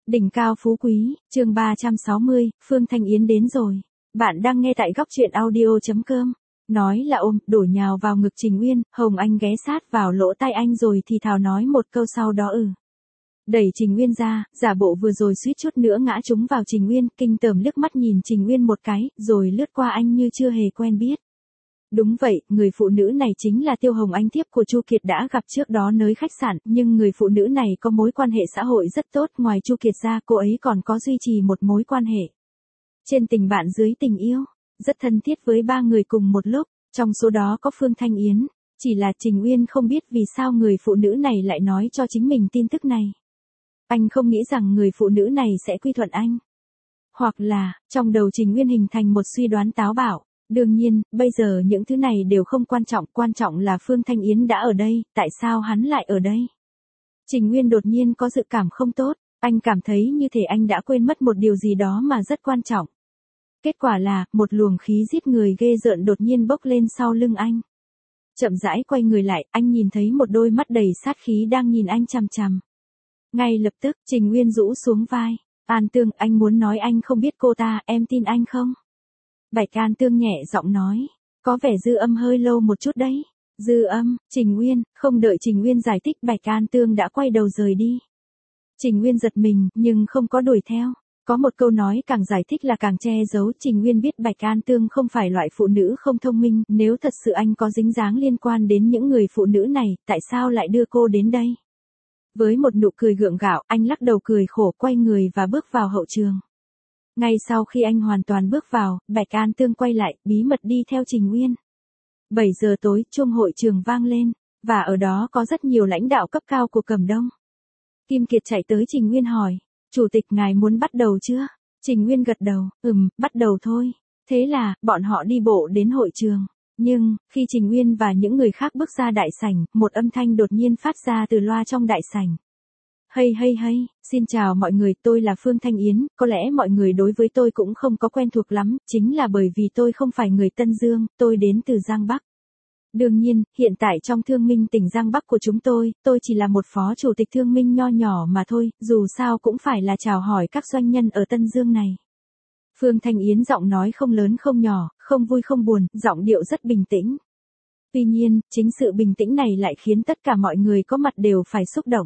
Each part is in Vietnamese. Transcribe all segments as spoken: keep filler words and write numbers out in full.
Đỉnh cao phú quý, chương ba trăm sáu mươi, Phương Thanh Yến đến rồi. Bạn đang nghe tại góc truyện audio chấm com. Nói là ôm, đổ nhào vào ngực Trình Uyên, Hồng Anh ghé sát vào lỗ tai anh rồi thì thào nói một câu sau đó ừ. Đẩy Trình Uyên ra, giả bộ vừa rồi suýt chút nữa ngã trúng vào Trình Uyên, kinh tởm liếc mắt nhìn Trình Uyên một cái, rồi lướt qua anh như chưa hề quen biết. Đúng vậy, người phụ nữ này chính là Tiêu Hồng Anh, thiếp của Chu Kiệt đã gặp trước đó nơi khách sạn, nhưng người phụ nữ này có mối quan hệ xã hội rất tốt, ngoài Chu Kiệt ra cô ấy còn có duy trì một mối quan hệ trên tình bạn dưới tình yêu, rất thân thiết với ba người cùng một lúc, trong số đó có Phương Thanh Yến, chỉ là Trình Uyên không biết vì sao người phụ nữ này lại nói cho chính mình tin tức này. Anh không nghĩ rằng người phụ nữ này sẽ quy thuận anh. Hoặc là, trong đầu Trình Uyên hình thành một suy đoán táo bạo. Đương nhiên, bây giờ những thứ này đều không quan trọng, quan trọng là Phương Thanh Yến đã ở đây, tại sao hắn lại ở đây? Trình Nguyên đột nhiên có dự cảm không tốt, anh cảm thấy như thể anh đã quên mất một điều gì đó mà rất quan trọng. Kết quả là, một luồng khí giết người ghê rợn đột nhiên bốc lên sau lưng anh. Chậm rãi quay người lại, anh nhìn thấy một đôi mắt đầy sát khí đang nhìn anh chằm chằm. Ngay lập tức, Trình Nguyên rũ xuống vai. An Tương, anh muốn nói anh không biết cô ta, em tin anh không? Bạch An Tương nhẹ giọng nói, có vẻ dư âm hơi lâu một chút đấy. Dư âm, Trình Nguyên, không đợi Trình Nguyên giải thích Bạch An Tương đã quay đầu rời đi. Trình Nguyên giật mình, nhưng không có đuổi theo. Có một câu nói càng giải thích là càng che giấu, Trình Nguyên biết Bạch An Tương không phải loại phụ nữ không thông minh, nếu thật sự anh có dính dáng liên quan đến những người phụ nữ này, tại sao lại đưa cô đến đây? Với một nụ cười gượng gạo, anh lắc đầu cười khổ quay người và bước vào hậu trường. Ngay sau khi anh hoàn toàn bước vào, Bạch An Tương quay lại, bí mật đi theo Trình Nguyên. bảy giờ tối, chuông hội trường vang lên, và ở đó có rất nhiều lãnh đạo cấp cao của Cẩm Đông. Kim Kiệt chạy tới Trình Nguyên hỏi, Chủ tịch ngài muốn bắt đầu chưa? Trình Nguyên gật đầu, ừm, bắt đầu thôi. Thế là, bọn họ đi bộ đến hội trường. Nhưng, khi Trình Nguyên và những người khác bước ra đại sảnh, một âm thanh đột nhiên phát ra từ loa trong đại sảnh. Hay hay hay, xin chào mọi người, tôi là Phương Thanh Yến, có lẽ mọi người đối với tôi cũng không có quen thuộc lắm, chính là bởi vì tôi không phải người Tân Dương, tôi đến từ Giang Bắc. Đương nhiên, hiện tại trong Thương Minh tỉnh Giang Bắc của chúng tôi, tôi chỉ là một phó chủ tịch Thương Minh nho nhỏ mà thôi, dù sao cũng phải là chào hỏi các doanh nhân ở Tân Dương này. Phương Thanh Yến giọng nói không lớn không nhỏ, không vui không buồn, giọng điệu rất bình tĩnh. Tuy nhiên, chính sự bình tĩnh này lại khiến tất cả mọi người có mặt đều phải xúc động.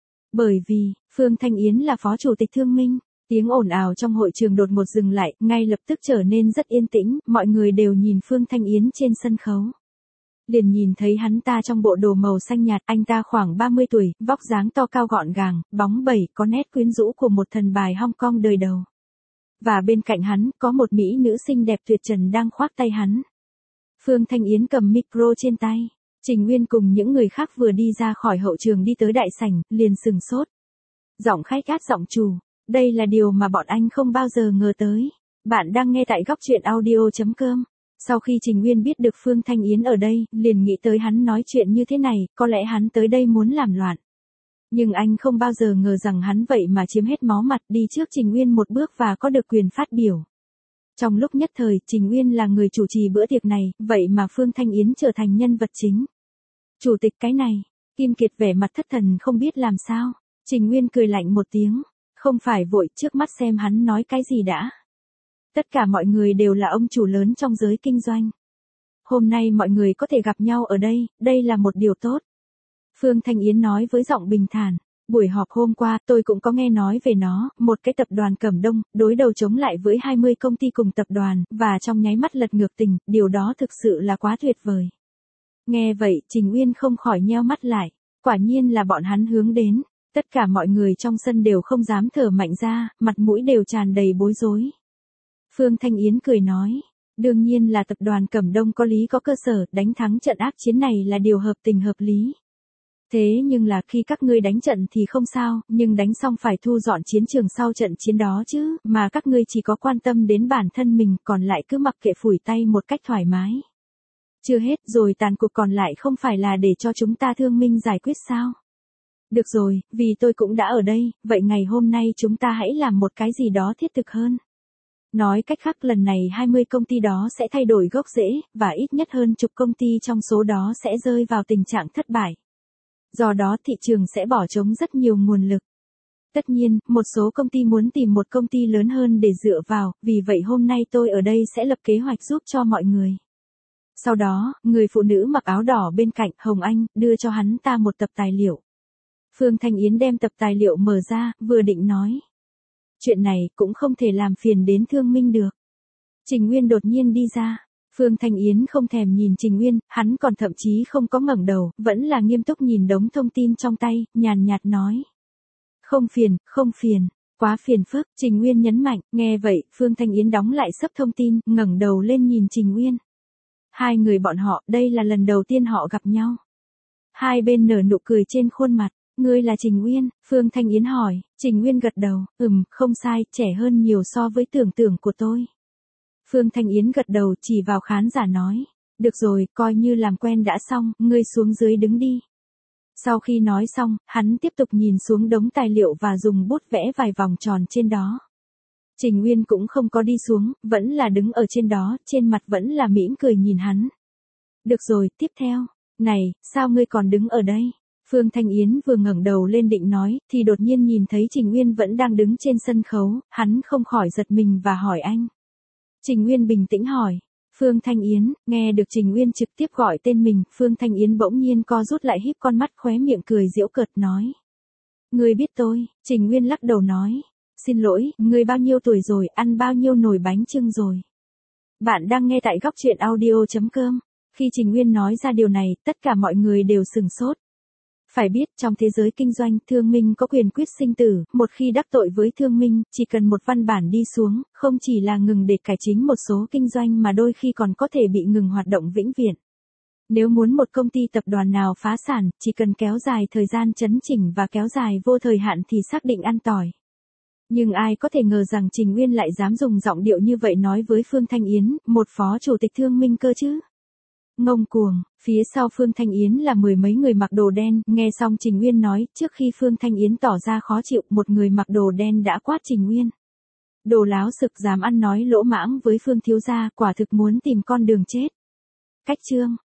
Bởi vì, Phương Thanh Yến là phó chủ tịch Thương Minh, tiếng ồn ào trong hội trường đột ngột dừng lại, ngay lập tức trở nên rất yên tĩnh, mọi người đều nhìn Phương Thanh Yến trên sân khấu. Liền nhìn thấy hắn ta trong bộ đồ màu xanh nhạt, anh ta khoảng ba mươi tuổi, vóc dáng to cao gọn gàng, bóng bẩy, có nét quyến rũ của một thần bài Hong Kong đời đầu. Và bên cạnh hắn, có một mỹ nữ xinh đẹp tuyệt trần đang khoác tay hắn. Phương Thanh Yến cầm micro trên tay. Trình Nguyên cùng những người khác vừa đi ra khỏi hậu trường đi tới đại sảnh, liền sừng sốt. Giọng khách át giọng chủ, đây là điều mà bọn anh không bao giờ ngờ tới. Bạn đang nghe tại góc truyện audio chấm com. Sau khi Trình Nguyên biết được Phương Thanh Yến ở đây, liền nghĩ tới hắn nói chuyện như thế này, có lẽ hắn tới đây muốn làm loạn. Nhưng anh không bao giờ ngờ rằng hắn vậy mà chiếm hết máu mặt, đi trước Trình Nguyên một bước và có được quyền phát biểu. Trong lúc nhất thời, Trình Nguyên là người chủ trì bữa tiệc này, vậy mà Phương Thanh Yến trở thành nhân vật chính. Chủ tịch cái này, Kim Kiệt vẻ mặt thất thần không biết làm sao. Trình Nguyên cười lạnh một tiếng, không phải vội, trước mắt xem hắn nói cái gì đã. Tất cả mọi người đều là ông chủ lớn trong giới kinh doanh. Hôm nay mọi người có thể gặp nhau ở đây, đây là một điều tốt. Phương Thanh Yến nói với giọng bình thản. Buổi họp hôm qua tôi cũng có nghe nói về nó, một cái tập đoàn Cẩm Đông, đối đầu chống lại với hai mươi công ty cùng tập đoàn, và trong nháy mắt lật ngược tình, điều đó thực sự là quá tuyệt vời. Nghe vậy, Trình Uyên không khỏi nheo mắt lại, quả nhiên là bọn hắn hướng đến, tất cả mọi người trong sân đều không dám thở mạnh ra, mặt mũi đều tràn đầy bối rối. Phương Thanh Yến cười nói, đương nhiên là tập đoàn Cẩm Đông có lý có cơ sở, đánh thắng trận ác chiến này là điều hợp tình hợp lý. Thế nhưng là khi các ngươi đánh trận thì không sao, nhưng đánh xong phải thu dọn chiến trường sau trận chiến đó chứ, mà các ngươi chỉ có quan tâm đến bản thân mình, còn lại cứ mặc kệ phủi tay một cách thoải mái. Chưa hết rồi, tàn cuộc còn lại không phải là để cho chúng ta Thương Minh giải quyết sao? Được rồi, vì tôi cũng đã ở đây, vậy ngày hôm nay chúng ta hãy làm một cái gì đó thiết thực hơn. Nói cách khác, lần này hai mươi công ty đó sẽ thay đổi gốc rễ, và ít nhất hơn chục công ty trong số đó sẽ rơi vào tình trạng thất bại. Do đó thị trường sẽ bỏ trống rất nhiều nguồn lực. Tất nhiên, một số công ty muốn tìm một công ty lớn hơn để dựa vào, vì vậy hôm nay tôi ở đây sẽ lập kế hoạch giúp cho mọi người. Sau đó, người phụ nữ mặc áo đỏ bên cạnh Hồng Anh đưa cho hắn ta một tập tài liệu. Phương Thanh Yến đem tập tài liệu mở ra, vừa định nói. Chuyện này cũng không thể làm phiền đến Thương Minh được. Trình Nguyên đột nhiên đi ra. Phương Thanh Yến không thèm nhìn Trình Nguyên, hắn còn thậm chí không có ngẩng đầu, vẫn là nghiêm túc nhìn đống thông tin trong tay, nhàn nhạt nói. Không phiền, không phiền, quá phiền phức, Trình Nguyên nhấn mạnh, nghe vậy, Phương Thanh Yến đóng lại sấp thông tin, ngẩng đầu lên nhìn Trình Nguyên. Hai người bọn họ, đây là lần đầu tiên họ gặp nhau. Hai bên nở nụ cười trên khuôn mặt, ngươi là Trình Nguyên, Phương Thanh Yến hỏi, Trình Nguyên gật đầu, ừm, không sai, trẻ hơn nhiều so với tưởng tượng của tôi. Phương Thanh Yến gật đầu chỉ vào khán giả nói, được rồi, coi như làm quen đã xong, ngươi xuống dưới đứng đi. Sau khi nói xong, hắn tiếp tục nhìn xuống đống tài liệu và dùng bút vẽ vài vòng tròn trên đó. Trình Nguyên cũng không có đi xuống, vẫn là đứng ở trên đó, trên mặt vẫn là mỉm cười nhìn hắn. Được rồi, tiếp theo. Này, sao ngươi còn đứng ở đây? Phương Thanh Yến vừa ngẩng đầu lên định nói, thì đột nhiên nhìn thấy Trình Nguyên vẫn đang đứng trên sân khấu, hắn không khỏi giật mình và hỏi anh. Trình Nguyên bình tĩnh hỏi. Phương Thanh Yến, nghe được Trình Nguyên trực tiếp gọi tên mình, Phương Thanh Yến bỗng nhiên co rút lại híp con mắt khóe miệng cười giễu cợt nói. Ngươi biết tôi, Trình Nguyên lắc đầu nói. Xin lỗi, ngươi bao nhiêu tuổi rồi, ăn bao nhiêu nồi bánh chưng rồi. Bạn đang nghe tại góc truyện audio chấm com. Khi Trình Nguyên nói ra điều này, tất cả mọi người đều sừng sốt. Phải biết, trong thế giới kinh doanh, Thương Minh có quyền quyết sinh tử, một khi đắc tội với Thương Minh, chỉ cần một văn bản đi xuống, không chỉ là ngừng để cải chính một số kinh doanh mà đôi khi còn có thể bị ngừng hoạt động vĩnh viễn. Nếu muốn một công ty tập đoàn nào phá sản, chỉ cần kéo dài thời gian chấn chỉnh và kéo dài vô thời hạn thì xác định ăn tỏi. Nhưng ai có thể ngờ rằng Trình Nguyên lại dám dùng giọng điệu như vậy nói với Phương Thanh Yến, một phó chủ tịch Thương Minh cơ chứ? Ngông cuồng, phía sau Phương Thanh Yến là mười mấy người mặc đồ đen, nghe xong Trình Nguyên nói, trước khi Phương Thanh Yến tỏ ra khó chịu, một người mặc đồ đen đã quát Trình Nguyên. Đồ láo sực dám ăn nói lỗ mãng với Phương thiếu gia, quả thực muốn tìm con đường chết. Cách chương